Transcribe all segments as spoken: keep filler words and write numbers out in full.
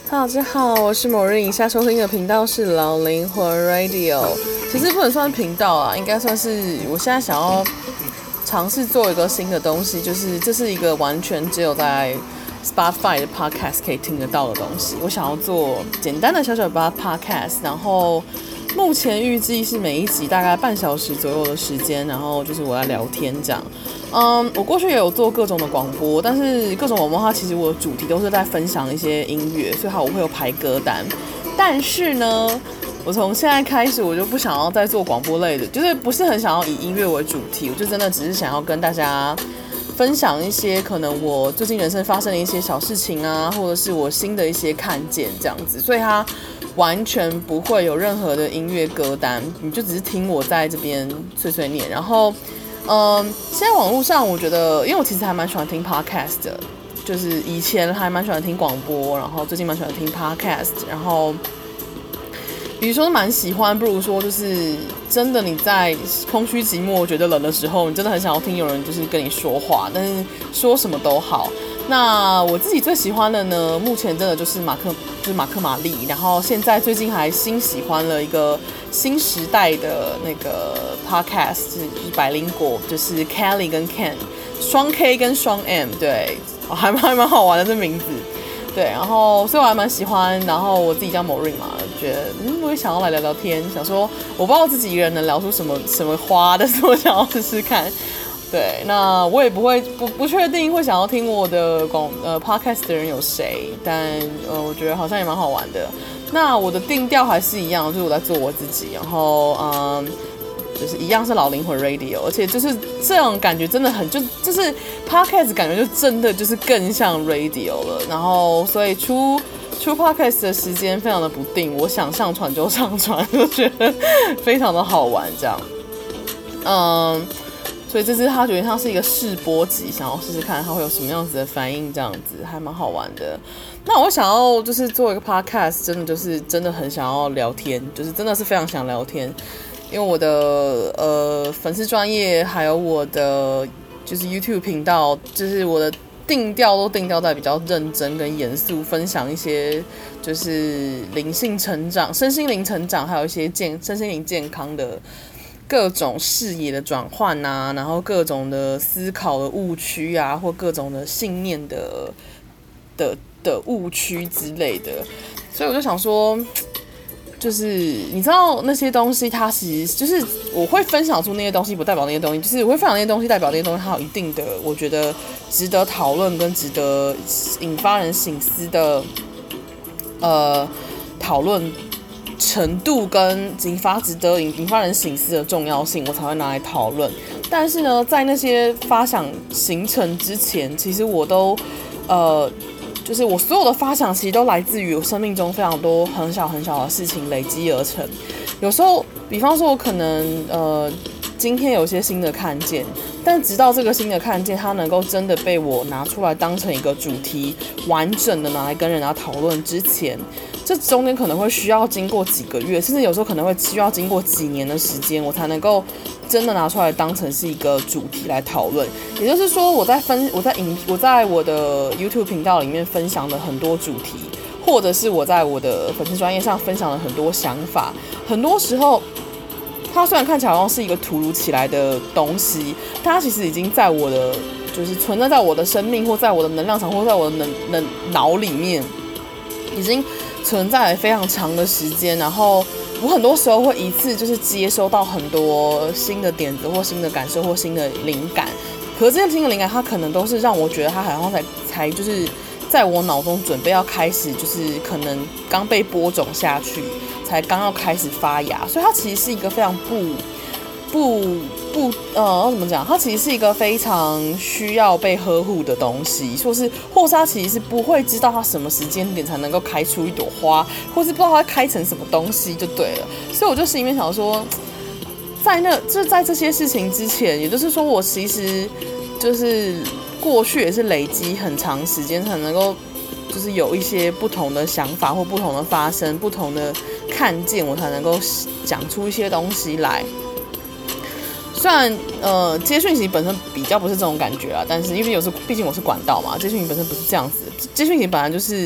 大家好，我是某日，以下收听的频道是老灵魂 Radio。其实不能算频道啊，应该算是我现在想要尝试做一个新的东西，就是这是一个完全只有在 Spotify 的 Podcast 可以听得到的东西。我想要做简单的小小的 Podcast， 然后目前预计是每一集大概半小时左右的时间，然后就是我要聊天这样。嗯，我过去也有做各种的广播，但是各种广播它其实我的主题都是在分享一些音乐，所以它我会有排歌单。但是呢，我从现在开始我就不想要再做广播类的，就是不是很想要以音乐为主题，我就真的只是想要跟大家分享一些可能我最近人生发生的一些小事情啊，或者是我新的一些看见这样子，所以它完全不会有任何的音乐歌单，你就只是听我在这边碎碎念。然后嗯，现在网络上我觉得，因为我其实还蛮喜欢听 podcast 的，就是以前还蛮喜欢听广播，然后最近蛮喜欢听 podcast， 然后比如说蛮喜欢，不如说就是真的你在空虚寂寞觉得冷的时候，你真的很想要听有人就是跟你说话，但是说什么都好。那我自己最喜欢的呢，目前真的就是马克，就是马克玛丽。然后现在最近还新喜欢了一个新时代的那个 podcast， 就是百灵果，就是 Kelly 跟 Ken， 双 K 跟双 M， 对，还蛮还蛮好玩的这名字。对，然后所以我还蛮喜欢。然后我自己叫某瑞嘛，觉得嗯，我也想要来聊聊天，想说我不知道自己一个人能聊出什么什么花，但是我想要试试看。对，那我也不会不不确定会想要听我的广呃 podcast 的人有谁，但呃我觉得好像也蛮好玩的。那我的定调还是一样，就是我在做我自己，然后嗯，就是一样是老灵魂 radio， 而且就是这种感觉真的很就就是 podcast 感觉就真的就是更像 radio 了。然后所以出出 podcast 的时间非常的不定，我想上传就上传，就觉得非常的好玩这样，嗯。所以这次它觉得像是一个试播集，想要试试看它会有什么样子的反应，这样子还蛮好玩的。那我想要就是做一个 podcast， 真的就是真的很想要聊天，就是真的是非常想聊天，因为我的呃粉丝专页还有我的就是 YouTube 频道，就是我的定调都定调在比较认真跟严肃，分享一些就是灵性成长、身心灵成长，还有一些健身心灵健康的。各种视野的转换啊，然后各种的思考的误区啊，或各种的信念的的的误区之类的，所以我就想说，就是你知道那些东西，它其实就是我会分享出那些东西，不代表那些东西，就是我会分享那些东西，代表那些东西它有一定的，我觉得值得讨论跟值得引发人省思的呃讨论。程度跟引发值得引发人省思的重要性，我才会拿来讨论。但是呢，在那些发想形成之前，其实我都呃，就是我所有的发想，其实都来自于我生命中非常多很小很小的事情累积而成。有时候，比方说，我可能呃，今天有些新的看见，但直到这个新的看见，它能够真的被我拿出来当成一个主题，完整的拿来跟人家讨论之前。这中间可能会需要经过几个月，甚至有时候可能会需要经过几年的时间，我才能够真的拿出来当成是一个主题来讨论。也就是说，我在分我在影我在我的 YouTube 频道里面分享的很多主题，或者是我在我的粉丝专页上分享了很多想法，很多时候它虽然看起来好像是一个突如其来的东西，但它其实已经在我的就是存在在我的生命，或在我的能量场，或在我的能能脑里面，已经存在了非常长的时间。然后我很多时候会一次就是接收到很多新的点子，或新的感受，或新的灵感。可是这些新的灵感，它可能都是让我觉得它好像才才就是在我脑中准备要开始，就是可能刚被播种下去，才刚要开始发芽。所以它其实是一个非常不不不呃怎么讲？它其实是一个非常需要被呵护的东西，或是或是它其实是不会知道它什么时间点才能够开出一朵花，或是不知道它开成什么东西就对了。所以我就心里面想说，在那就是在这些事情之前，也就是说我其实就是过去也是累积很长时间才能够。就是有一些不同的想法或不同的发生、不同的看见，我才能够讲出一些东西来。虽然呃接讯息本身比较不是这种感觉啦，但是因为有时毕竟我是管道嘛，接讯息本身不是这样子。接讯息本来就是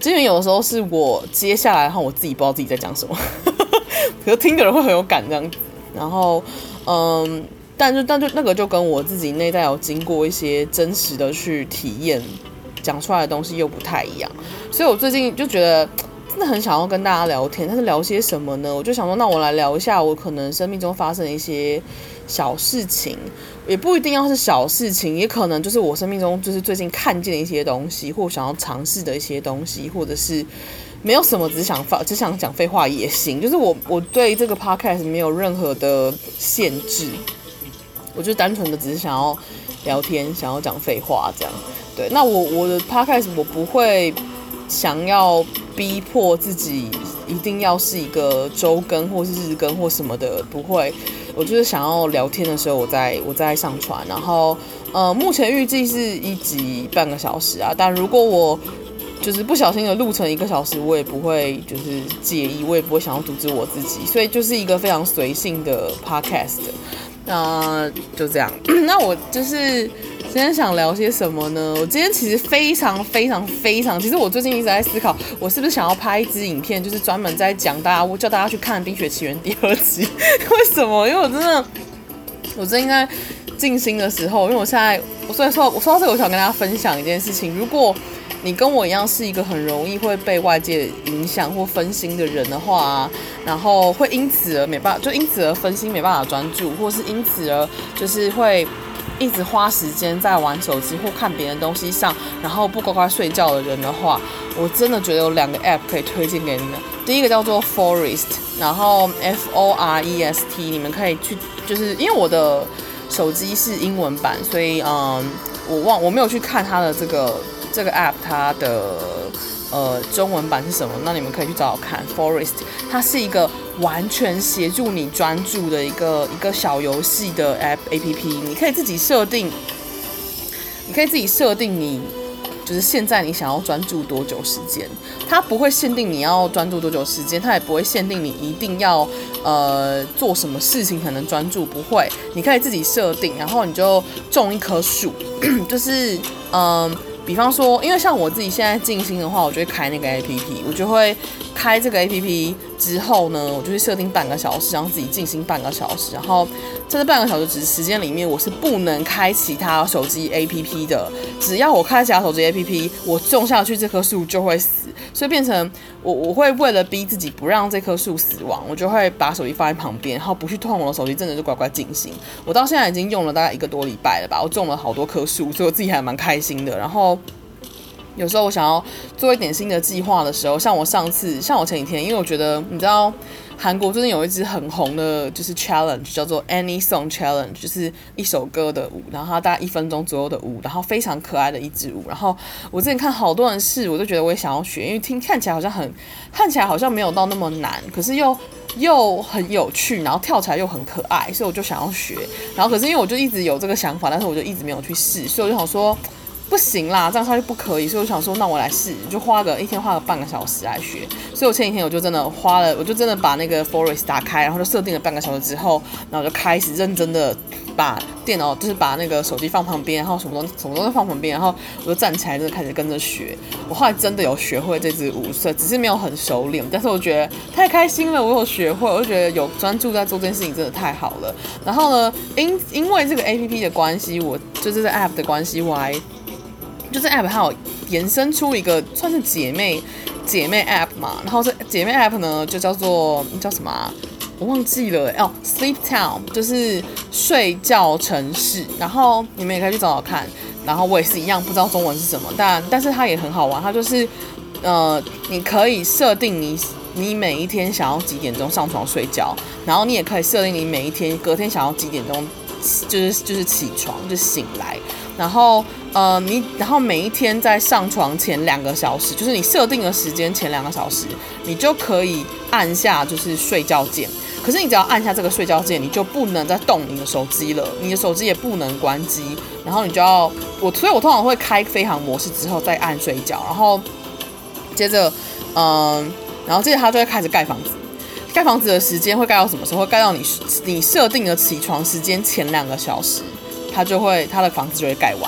基本有的时候是我接下来，然后我自己不知道自己在讲什么，可是听的人会很有感这样子。然后，嗯，但就但就那个就跟我自己内在有经过一些真实的去体验，讲出来的东西又不太一样。所以我最近就觉得真的很想要跟大家聊天，但是聊些什么呢？我就想说，那我来聊一下我可能生命中发生的一些小事情，也不一定要是小事情，也可能就是我生命中就是最近看见的一些东西，或想要尝试的一些东西，或者是没有什么只想发只想讲废话也行。就是我我对这个 podcast 没有任何的限制，我就单纯的只是想要聊天，想要讲废话这样。对，那我我的 podcast 我不会想要逼迫自己一定要是一个周更或是日更或什么的，不会。我就是想要聊天的时候我再我再上传，然后呃，目前预计是一集半个小时啊，但如果我就是不小心的录成一个小时，我也不会就是介意，我也不会想要阻止我自己，所以就是一个非常随性的 podcast。那就这样，那我就是今天想聊些什么呢？我今天其实非常非常非常，其实我最近一直在思考，我是不是想要拍一支影片，就是专门在讲大家，我叫大家去看《冰雪奇缘》第二集。为什么？因为我真的，我真应该静心的时候，因为我现在，我所以说，我说到这个，我想跟大家分享一件事情。如果你跟我一样是一个很容易会被外界影响或分心的人的话、啊，然后会因此而没办法，就因此而分心没办法专注，或是因此而就是会一直花时间在玩手机或看别人东西上，然后不乖乖睡觉的人的话，我真的觉得有两个 app 可以推荐给你们。第一个叫做 Forest， 然后 F O R E S T， 你们可以去，就是因为我的手机是英文版，所以嗯，我忘我没有去看它的这个。这个 app 它的呃中文版是什么？那你们可以去找找看。Forest 它是一个完全协助你专注的一个一个小游戏的 app A P P， 你可以自己设定，你可以自己设定你就是现在你想要专注多久时间，它不会限定你要专注多久时间，它也不会限定你一定要呃做什么事情才能专注，不会，你可以自己设定，然后你就种一棵树，就是嗯。比方说，因为像我自己现在静心的话，我就会开那个 A P P， 我就会开这个 A P P 之后呢，我就会设定半个小时，然后自己静心半个小时，然后在这半个小时时间里面，我是不能开其他手机 A P P 的。只要我开其他手机 A P P， 我种下去这棵树就会死，所以变成我我会为了逼自己不让这棵树死亡，我就会把手机放在旁边，然后不去碰我的手机，真的就乖乖静心。我到现在已经用了大概一个多礼拜了吧，我种了好多棵树，所以我自己还蛮开心的。然后有时候我想要做一点新的计划的时候，像我上次，像我前几天，因为我觉得你知道韩国最近有一支很红的，就是 challenge 叫做 Any Song Challenge， 就是一首歌的舞，然后它大概一分钟左右的舞，然后非常可爱的一支舞。然后我之前看好多人试，我就觉得我也想要学，因为听看起来好像很看起来好像没有到那么难，可是又又很有趣，然后跳起来又很可爱，所以我就想要学。然后可是因为我就一直有这个想法，但是我就一直没有去试，所以我就想说。不行啦，这样下去不可以，所以我想说，那我来试，就花个一天花个半个小时来学。所以我前几天我就真的花了，我就真的把那个 Forest 打开，然后就设定了半个小时之后，然后就开始认真的把电脑，就是把那个手机放旁边，然后什么东西什么东西放旁边，然后我就站起来，真的开始跟着学。我后来真的有学会这支舞，所以只是没有很熟练，但是我觉得太开心了，我有学会，我就觉得有专注在做这件事情真的太好了。然后呢，因因为这个 A P P 的关系，我就这个 App 的关系，我还。就是 App 它有延伸出一个算是姐妹姐妹 App 嘛，然后这姐妹 App 呢就叫做叫什么、啊？我忘记了哦 ，Sleep Town 就是睡觉城市，然后你们也可以去找找看。然后我也是一样不知道中文是什么，但但是它也很好玩，它就是呃你可以设定你你每一天想要几点钟上床睡觉，然后你也可以设定你每一天隔天想要几点钟就是就是起床就醒来。然后，呃，你然后每一天在上床前两个小时，就是你设定的时间前两个小时，你就可以按下就是睡觉键。可是你只要按下这个睡觉键，你就不能再动你的手机了，你的手机也不能关机。然后你就要我，所以我通常会开飞行模式之后再按睡觉，然后接着，嗯、呃，然后接着它就会开始盖房子。盖房子的时间会盖到什么时候？会盖到你你设定的起床时间前两个小时。它就会，它的房子就会盖完。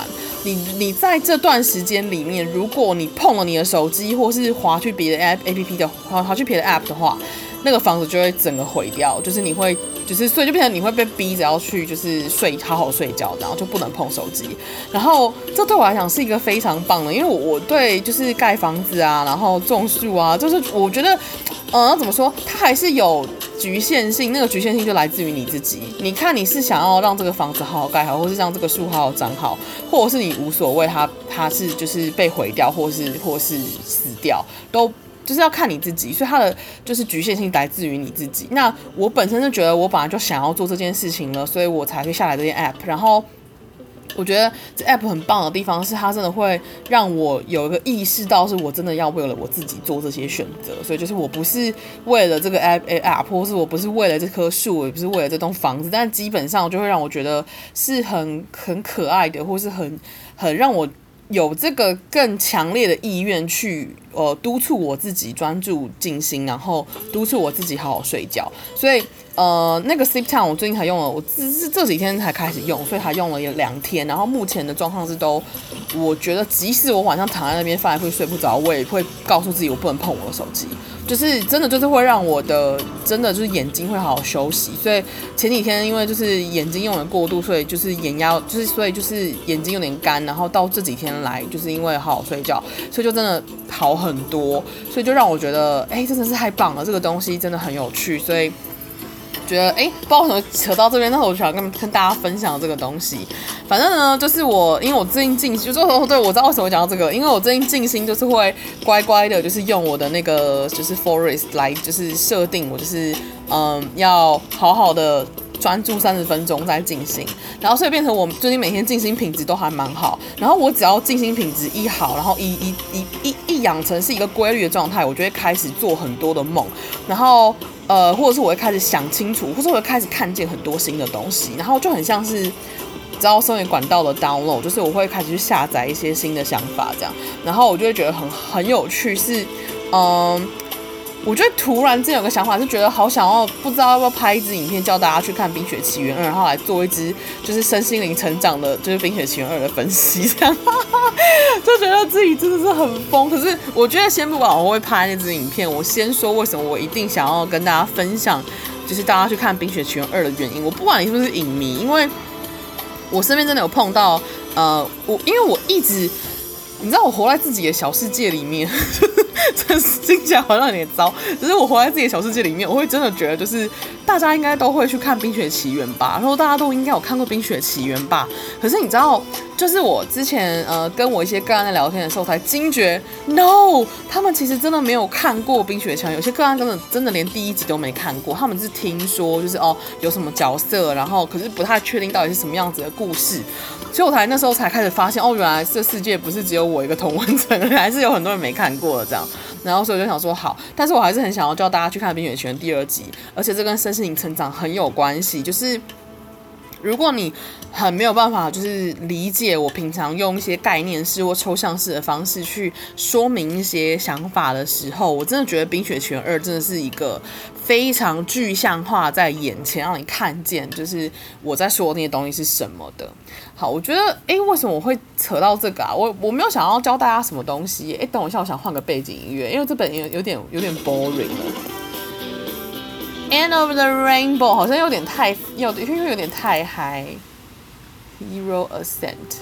你你在这段时间里面，如果你碰了你的手机，或是滑去别的 A P P 的滑滑去别的 App 的话，那个房子就会整个毁掉，就是你会，就是所以就变成你会被逼着要去，就是睡好好睡觉，然后就不能碰手机。然后这对我来讲是一个非常棒的，因为我我对就是盖房子啊，然后种树啊，就是我觉得，呃，要怎么说，它还是有局限性，那个局限性就来自于你自己。你看你是想要让这个房子好好盖好，或是让这个树好好长好，或者是你无所谓它它是就是被毁掉，或是或是死掉，都。就是要看你自己，所以它的就是局限性来自于你自己。那我本身就觉得我本来就想要做这件事情了，所以我才会下载这件 app。然后我觉得这 app 很棒的地方是，它真的会让我有一个意识到，是我真的要为了我自己做这些选择。所以就是我不是为了这个 app app， 或是我不是为了这棵树，也不是为了这栋房子，但基本上就会让我觉得是很很可爱的，或是很很让我有这个更强烈的意愿去呃督促我自己专注静心，然后督促我自己好好睡觉。所以呃那个 Sleep Time 我最近才用了，我这这几天才开始用，所以才用了两天。然后目前的状况是都，我觉得即使我晚上躺在那边翻来覆去睡不着，我也会告诉自己我不能碰我的手机。就是真的就是会让我的真的就是眼睛会好好休息，所以前几天因为就是眼睛用的过度，所以就是眼压就是所以就是眼睛有点干，然后到这几天来就是因为好好睡觉，所以就真的好很多，所以就让我觉得哎、欸、真的是太棒了，这个东西真的很有趣，所以觉得哎、欸、不知道为什么扯到这边，那我想跟跟大家分享这个东西。反正呢，就是我因为我最近静心，就是对我知道为什么讲到这个，因为我最近静心就是会乖乖的，就是用我的那个就是 Forest 来就是设定我就是嗯要好好的专注三十分钟在静心，然后所以变成我最近每天静心品质都还蛮好。然后我只要静心品质一好，然后一一一一一养成是一个规律的状态，我就会开始做很多的梦，然后呃或者是我会开始想清楚，或者我会开始看见很多新的东西，然后就很像是。知道声源管道的 download， 就是我会开始去下载一些新的想法，这样，然后我就会觉得很很有趣，是，嗯，我觉得突然间有个想法，是觉得好想要，不知道要不要拍一支影片，叫大家去看《冰雪奇缘二》，然后来做一支就是身心灵成长的，就是《冰雪奇缘二》的分析，这样，就觉得自己真的是很疯。可是我觉得先不管我会拍那支影片，我先说为什么我一定想要跟大家分享，就是大家去看《冰雪奇缘二》的原因。我不管你是不是影迷，因为我身边真的有碰到，呃，我因为我一直，你知道我活在自己的小世界里面，这听起来好像有点糟，只是我活在自己的小世界里面，我会真的觉得就是大家应该都会去看《冰雪奇缘》吧，然后大家都应该有看过《冰雪奇缘》吧。可是你知道，就是我之前呃跟我一些个案在聊天的时候，才惊觉 ，no， 他们其实真的没有看过《冰雪奇缘》，有些个案真的真的连第一集都没看过，他们是听说就是哦有什么角色，然后可是不太确定到底是什么样子的故事，所以我才那时候才开始发现，哦，原来这世界不是只有我一个同温层，还是有很多人没看过的这样。然后所以我就想说好，但是我还是很想要叫大家去看《冰雪奇缘》第二集，而且这跟身心灵成长很有关系，就是如果你很没有办法就是理解我平常用一些概念式或抽象式的方式去说明一些想法的时候，我真的觉得《冰雪奇缘二》真的是一个非常具象化在眼前，让你看见就是我在说的那些东西是什么的。好，我觉得哎，为什么我会扯到这个啊？我我没有想要教大家什么东西。哎，等我一下，我想换个背景音乐，因为这本有有点有点 boring 了。End of the Rainbow 好像有点太有，因为有点太嗨。Hero Ascent，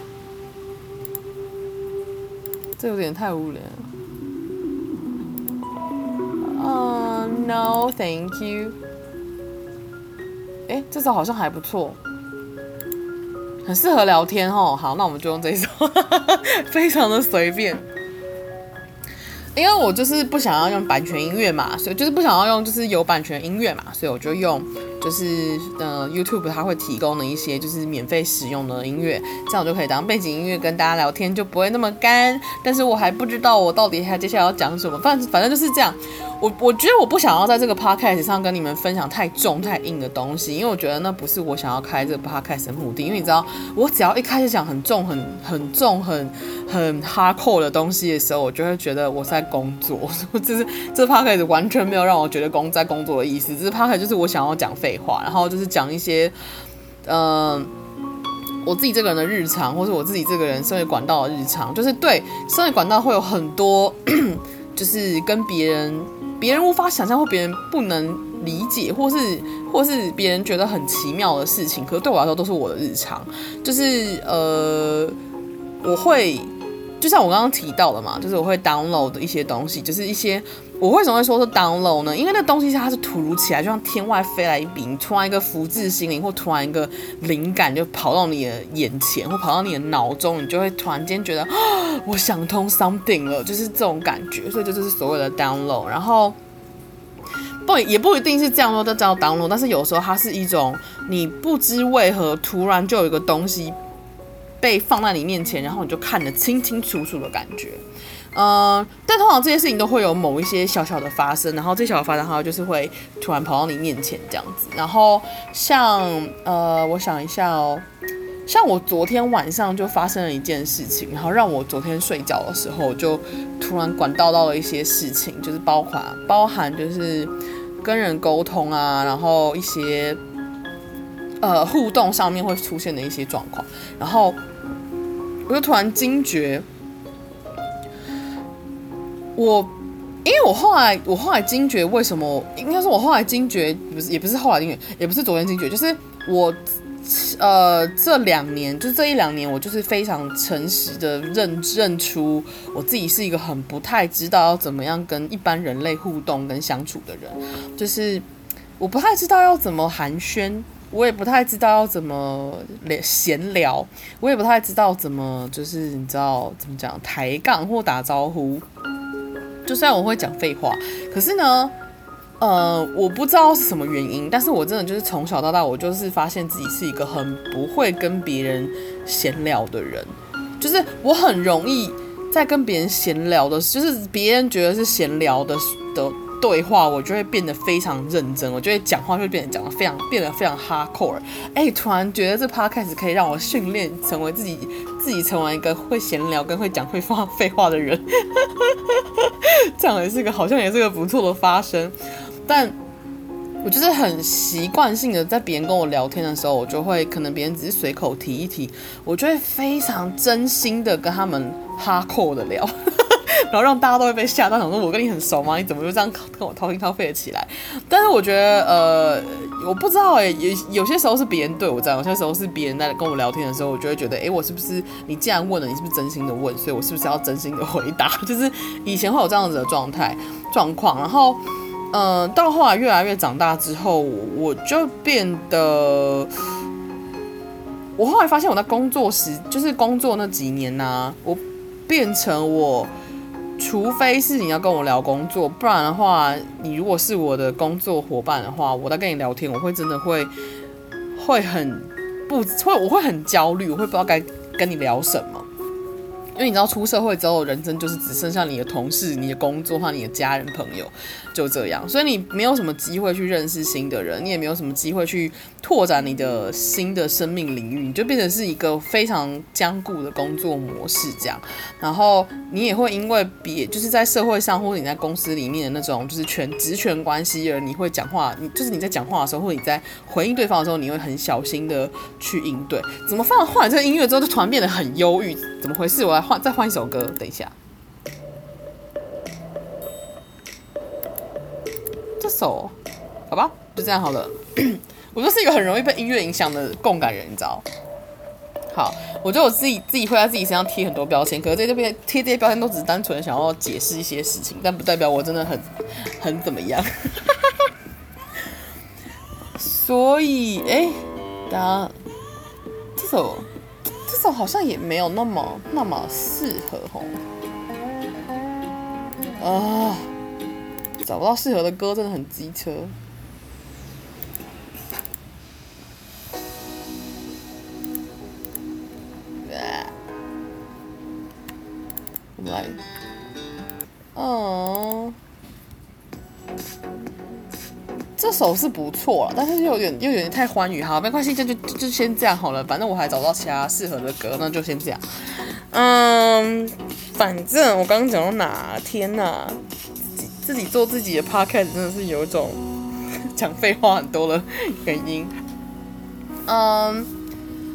这有点太无聊了。哦、uh, ，No thank you。哎，这首好像还不错，很适合聊天哦。好，那我们就用这一首，非常的随便。因为我就是不想要用版权音乐嘛，所以就是不想要用就是有版权音乐嘛，所以我就用就是呃 YouTube 它会提供的一些就是免费使用的音乐，这样我就可以当背景音乐跟大家聊天，就不会那么干。但是我还不知道我到底还接下来要讲什么，反正反正就是这样。我我觉得我不想要在这个 podcast 上跟你们分享太重太硬的东西，因为我觉得那不是我想要开这个 podcast 的目的。因为你知道，我只要一开始讲很重、很很重、很很 hardcore 的东西的时候，我就会觉得我在工作。这是这 podcast 完全没有让我觉得工在工作的意思，这 podcast 就是我想要讲废话，然后就是讲一些，嗯、呃。 我自己这个人的日常，或是我自己这个人身为管道的日常，就是对身为管道会有很多，就是跟别人别人无法想象或别人不能理解，或是或是别人觉得很奇妙的事情，可是对我来说都是我的日常。就是呃，我会就像我刚刚提到的嘛，就是我会 download 一些东西，就是一些。我为什么会说是 download 呢？因为那东西它是突如其来，就像天外飞来一笔，你突然一个福至心灵，或突然一个灵感就跑到你的眼前，或跑到你的脑中，你就会突然间觉得，我想通 something 了，就是这种感觉。所以这就是所谓的 download。然后不也不一定是这样说叫 download， 但是有时候它是一种你不知为何突然就有一个东西被放在你面前，然后你就看得清清楚楚的感觉。呃，但通常这些事情都会有某一些小小的发生，然后这小小的发生它就是会突然跑到你面前这样子。然后像呃，我想一下哦，像我昨天晚上就发生了一件事情，然后让我昨天睡觉的时候就突然管道到了一些事情，就是包括包含就是跟人沟通啊，然后一些呃互动上面会出现的一些状况，然后我就突然惊觉。我，因为我后来，我后来惊觉为什么，应该是我后来惊觉，不是，也不是后来惊觉，也不是昨天惊觉，就是我，呃，这两年，就是这一两年，我就是非常诚实的认认出我自己是一个很不太知道要怎么样跟一般人类互动跟相处的人，就是我不太知道要怎么寒暄。我也不太知道要怎么闲聊，我也不太知道怎么就是你知道怎么讲抬杠或打招呼。就虽然我会讲废话，可是呢，呃，我不知道是什么原因，但是我真的就是从小到大，我就是发现自己是一个很不会跟别人闲聊的人，就是我很容易在跟别人闲聊的，就是别人觉得是闲聊的的对话，我就会变得非常认真，我就会讲话就会变得讲得非常变得非常 hardcore。哎，突然觉得这 podcast 可以让我训练成为自己自己成为一个会闲聊跟会讲会话废话的人，这样也是个好像也是个不错的发声。但我就是很习惯性的在别人跟我聊天的时候，我就会可能别人只是随口提一提，我就会非常真心的跟他们 hardcore 的聊。然后让大家都会被吓到，想说我跟你很熟吗？你怎么就这样跟我掏心掏肺的起来？但是我觉得，呃，我不知道哎、欸，有有些时候是别人对我这样，有些时候是别人在跟我聊天的时候，我就会觉得，哎、欸，我是不是你既然问了，你是不是真心的问？所以我是不是要真心的回答？就是以前会有这样子的状态状况，然后，呃，到后来越来越长大之后，我就变得，我后来发现我在工作时，就是工作那几年啊，我变成我。除非是你要跟我聊工作，不然的话，你如果是我的工作伙伴的话，我在跟你聊天，我会真的会会很不会，我会很焦虑，我会不知道该跟你聊什么。因为你知道出社会之后，人生就是只剩下你的同事、你的工作和你的家人朋友，就这样。所以你没有什么机会去认识新的人，你也没有什么机会去拓展你的新的生命领域，你就变成是一个非常僵固的工作模式这样。然后你也会因为别就是在社会上或者你在公司里面的那种就是权职权关系，而你会讲话，你就是你在讲话的时候，或者你在回应对方的时候，你会很小心的去应对。怎么放换了这个音乐之后，就突然变得很忧郁？怎么回事？我来换再换一首歌，等一下。这首好吧，就这样好了。我就是一个很容易被音乐影响的共感人，你知道。好，我觉得我自己自己会在自己身上贴很多标签，可是这边贴这些标签都只是单纯的想要解释一些事情，但不代表我真的很很怎么样。所以，哎，大家这首这首好像也没有那么那么适合吼。啊，找不到适合的歌真的很机车。我们来，嗯，这首是不错了，但是又有点又有点太欢愉，好，没关系，就就就先这样好了，反正我还找不到其他适合的歌，那就先这样。嗯，反正我刚刚讲到哪？天哪，自己自己做自己的 podcast 真的是有一种讲废话很多的原因。嗯。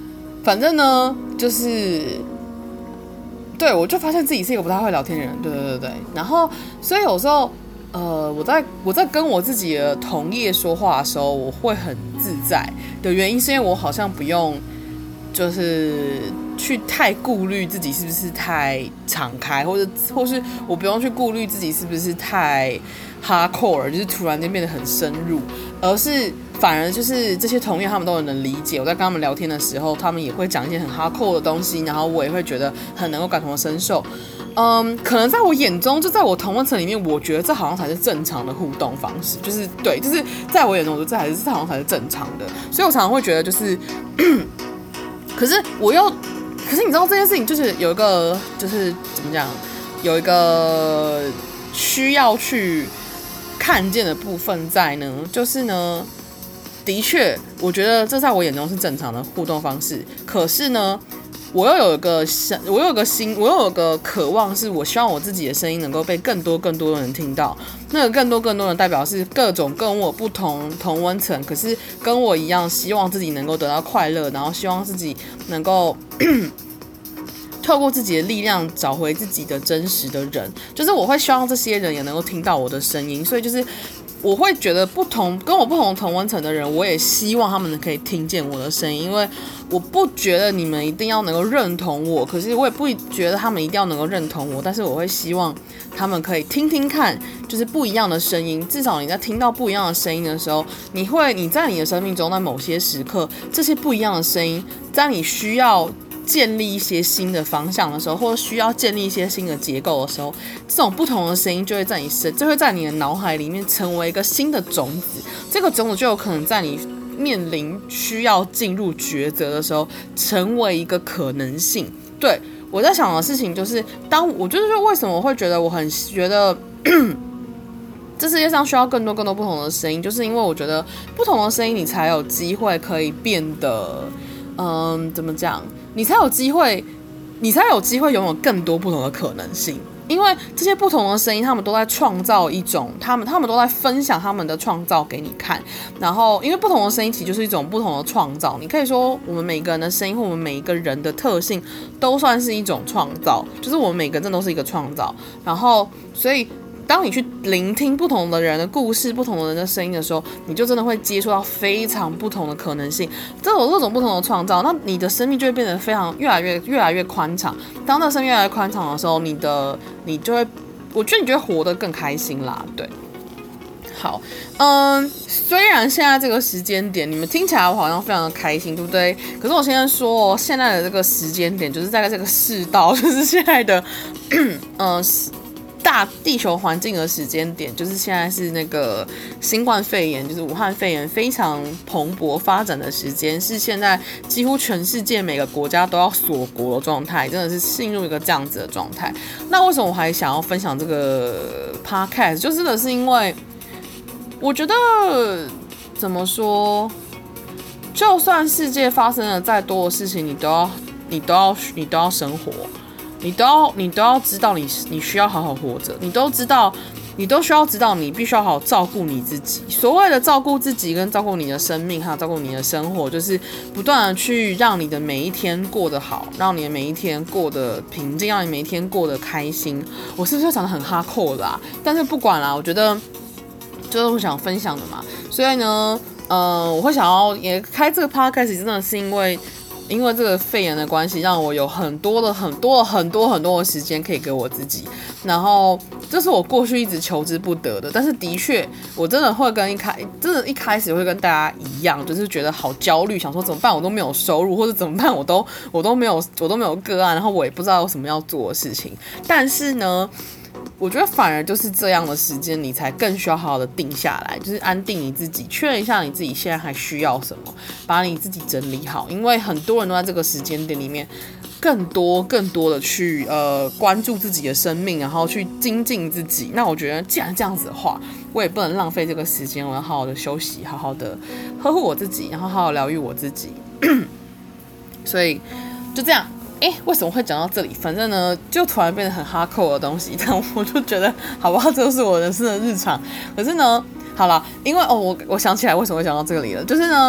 反正呢，就是对我就发现自己是一个不太会聊天的人，对对对对。然后，所以有时候，呃，我在我在跟我自己的同业说话的时候，我会很自在的原因，是因为我好像不用，就是去太顾虑自己是不是太敞开，或者或是我不用去顾虑自己是不是太 hardcore， 就是突然间变得很深入，而是。反而就是这些同业他们都能理解，我在跟他们聊天的时候，他们也会讲一些很 hardcore 的东西，然后我也会觉得很能够感同身受。嗯，可能在我眼中，就在我同温层里面，我觉得这好像才是正常的互动方式，就是对，就是在我眼中，我觉得这还是这好像才是正常的。所以我常常会觉得，就是可是我又，可是你知道这件事情，就是有一个，就是怎么讲，有一个需要去看见的部分在呢，就是呢。的确，我觉得这在我眼中是正常的互动方式。可是呢，我又有一个我又有个心，我又有个渴望，是我希望我自己的声音能够被更多更多的人听到。那个更多更多人代表是各种跟我不同同温层，可是跟我一样，希望自己能够得到快乐，然后希望自己能够透过自己的力量找回自己的真实的人。就是我会希望这些人也能够听到我的声音，所以就是。我会觉得不同跟我不同同温层的人，我也希望他们可以听见我的声音，因为我不觉得你们一定要能够认同我，可是我也不觉得他们一定要能够认同我，但是我会希望他们可以听听看，就是不一样的声音。至少你在听到不一样的声音的时候，你会你在你的生命中，在某些时刻，这些不一样的声音，在你需要。建立一些新的方向的时候，或者需要建立一些新的结构的时候，这种不同的声音就会在你身，就会在你的脑海里面成为一个新的种子。这个种子就有可能在你面临需要进入抉择的时候，成为一个可能性。对，我在想的事情就是，当我就是说，为什么我会觉得我很觉得。这世界上需要更多更多不同的声音，就是因为我觉得不同的声音，你才有机会可以变得，嗯，怎么讲？你才有机会，你才有机会拥有更多不同的可能性。因为这些不同的声音，他们都在创造一种，他们他们都在分享他们的创造给你看。然后，因为不同的声音其实就是一种不同的创造。你可以说，我们每个人的声音，或我们每一个人的特性，都算是一种创造。就是我们每个人真的都是一个创造。然后，所以。当你去聆听不同的人的故事、不同的人的声音的时候，你就真的会接触到非常不同的可能性。这种各种不同的创造，那你的生命就会变得非常越来越越来越宽敞。当那生命越来越宽敞的时候，你的你就会，我觉得你就会活得更开心啦。对，好，嗯，虽然现在这个时间点，你们听起来我好像非常的开心，对不对？可是我现在说、哦，现在的这个时间点，就是在这个世道，就是现在的，嗯。大地球环境的时间点，就是现在是那个新冠肺炎，就是武汉肺炎非常蓬勃发展的时间，是现在几乎全世界每个国家都要锁国的状态，真的是进入一个这样子的状态。那为什么我还想要分享这个 podcast？ 就真的是因为我觉得怎么说，就算世界发生了再多的事情，你都要，你都要，你都要生活。你都要，你都要知道你，你需要好好活着。你都知道，你都需要知道，你必须要好好照顾你自己。所谓的照顾自己，跟照顾你的生命，还有照顾你的生活，就是不断的去让你的每一天过得好，让你的每一天过得平静，让你每一天过得开心。我是不是讲得很哈扣啦？但是不管啦，我觉得就是我想分享的嘛。所以呢，呃，我会想要也开这个 podcast， 真的是因为。因为这个肺炎的关系，让我有很多的、很多、很多、很多的时间可以给我自己。然后，这是我过去一直求之不得的。但是，的确，我真的会跟一开，真的一开始会跟大家一样，就是觉得好焦虑，想说怎么办？我都没有收入，或者怎么办？我都我都没有，我都没有个案，然后我也不知道有什么要做的事情。但是呢。我觉得反而就是这样的时间，你才更需要好好的定下来，就是安定你自己，确认一下你自己现在还需要什么，把你自己整理好。因为很多人都在这个时间点里面，更多更多的去呃关注自己的生命，然后去精进自己。那我觉得既然这样子的话，我也不能浪费这个时间，我要好好的休息，好好的呵护我自己，然后好好疗愈我自己。所以就这样。哎，为什么会讲到这里？反正呢，就突然变得很哈扣的东西，但我就觉得，好吧，这就是我人生的日常。可是呢，好了，因为哦，我我想起来为什么会讲到这里了，就是呢，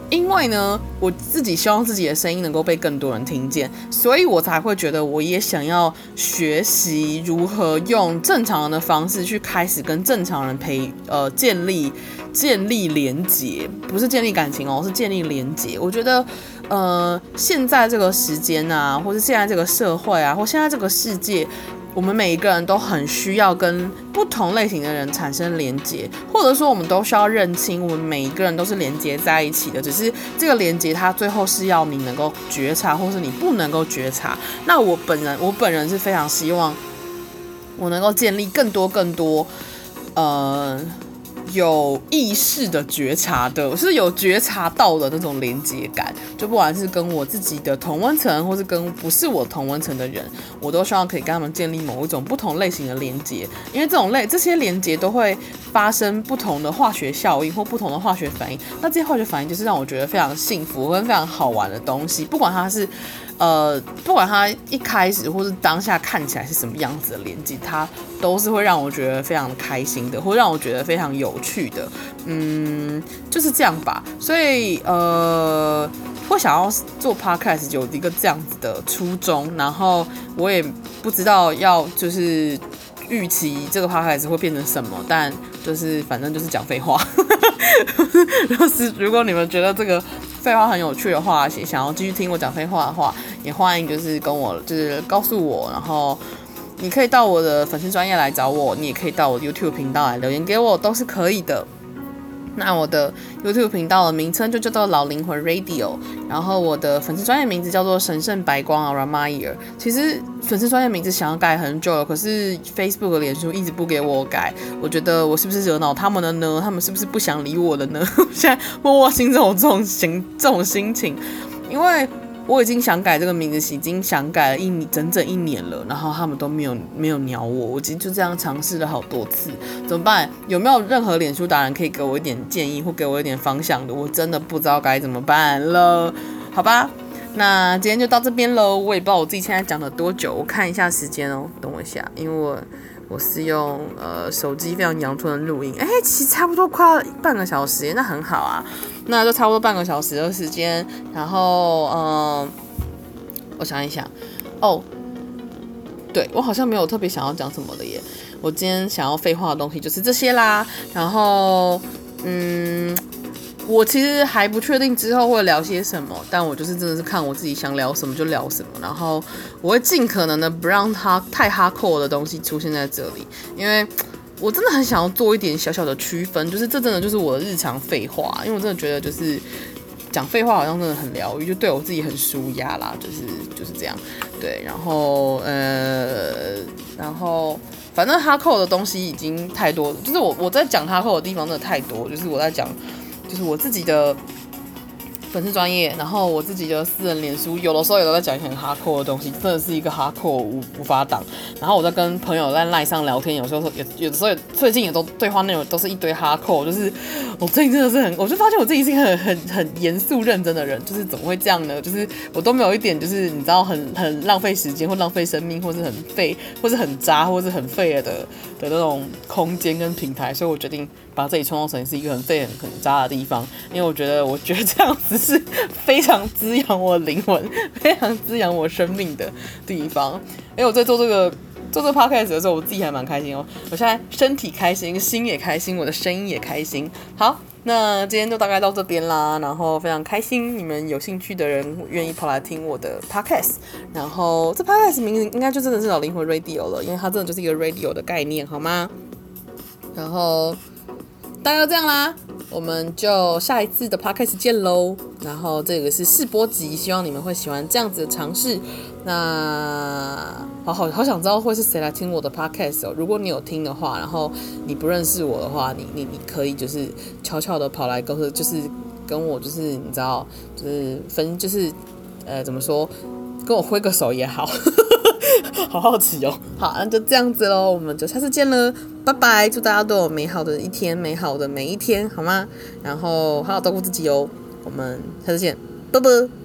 因为呢，我自己希望自己的声音能够被更多人听见，所以我才会觉得我也想要学习如何用正常人的方式去开始跟正常人陪呃建立建立连结，不是建立感情哦，是建立连结。我觉得呃现在这个时间啊，或是现在这个社会啊，或现在这个世界。我们每一个人都很需要跟不同类型的人产生连结，或者说我们都需要认清，我们每一个人都是连结在一起的，只是这个连结它最后是要你能够觉察，或是你不能够觉察。那我本人，我本人是非常希望我能够建立更多更多，呃。有意识的觉察的，是有觉察到的那种连接感，就不管是跟我自己的同温层，或是跟不是我同温层的人，我都希望可以跟他们建立某一种不同类型的连接，因为这种类这些连接都会发生不同的化学效应或不同的化学反应，那这些化学反应就是让我觉得非常幸福跟非常好玩的东西，不管它是呃，不管它一开始或是当下看起来是什么样子的连接，它都是会让我觉得非常开心的，或让我觉得非常有趣的，嗯，就是这样吧。所以呃，会想要做 podcast 有一个这样子的初衷，然后我也不知道要就是预期这个 podcast 会变成什么，但就是反正就是讲废话。就是如果你们觉得这个废话很有趣的话，想要继续听我讲废话的话，也欢迎就是跟我就是告诉我，然后你可以到我的粉丝专页来找我，你也可以到我的 YouTube 频道来留言给我，都是可以的。那我的 YouTube 频道的名称就叫做老灵魂 Radio， 然后我的粉丝专页名字叫做神圣白光 Aramaya。其实粉丝专页名字想要改很久了，可是 Facebook 脸书一直不给我改，我觉得我是不是惹恼他们了呢？他们是不是不想理我了呢？现在默默心中有这种心这种心情，因为我已经想改这个名字，已经想改了一整整一年了，然后他们都没有没有鸟我，我已经就这样尝试了好多次，怎么办？有没有任何脸书达人可以给我一点建议或给我一点方向的？我真的不知道该怎么办了，好吧？那今天就到这边喽，我也不知道我自己现在讲了多久，我看一下时间哦，等我一下，因为我我是用呃手机非常阳春的录音，哎，其实差不多快半个小时，那很好啊。那就差不多半个小时的时间，然后嗯、呃，我想一想，哦，对我好像没有特别想要讲什么的耶。我今天想要废话的东西就是这些啦，然后嗯，我其实还不确定之后会聊些什么，但我就是真的是看我自己想聊什么就聊什么，然后我会尽可能的不让它太 hardcore 的东西出现在这里，因为我真的很想要做一点小小的区分，就是这真的就是我的日常废话，因为我真的觉得就是讲废话好像真的很疗愈，就对我自己很舒压啦，就是就是这样，对，然后呃，然后反正哈扣的东西已经太多了，就是我我在讲哈扣的地方真的太多，就是我在讲就是我自己的粉丝专业，然后我自己的私人脸书，有的时候也都在讲一些很哈扣的东西，真的是一个哈扣无无法挡。然后我在跟朋友在 LINE 上聊天，有时候有有的时候最近也都对话内容都是一堆哈扣，就是我最近真的是很，我就发现我自己是一个很很很严肃认真的人，就是怎么会这样呢？就是我都没有一点就是你知道很很浪费时间或浪费生命，或是很废，或是很渣，或是很废的的那种空间跟平台，所以我决定把这里创造成是一个很废很很渣的地方，因为我觉得我觉得这样子是非常滋养我灵魂、非常滋养我生命的地方。因为我在做这个做这个 podcast 的时候，我自己还蛮开心哦。我现在身体开心，心也开心，我的声音也开心。好，那今天就大概到这边啦。然后非常开心，你们有兴趣的人愿意跑来听我的 podcast。然后这 podcast 名字应该就真的是老灵魂 radio 了，因为它真的就是一个 radio 的概念，好吗？然后大概就这样啦。我们就下一次的 podcast 见喽。然后这个是试播集，希望你们会喜欢这样子的尝试。那好好好想知道会是谁来听我的 podcast 哦。如果你有听的话，然后你不认识我的话，你你你可以就是悄悄的跑来跟就是跟我就是你知道就是分就是呃怎么说跟我挥个手也好。好好奇哦。好，那就这样子咯，我们就下次见了，拜拜！祝大家都有美好的一天，美好的每一天，好吗？然后好好照顾自己哦，我们下次见，拜拜。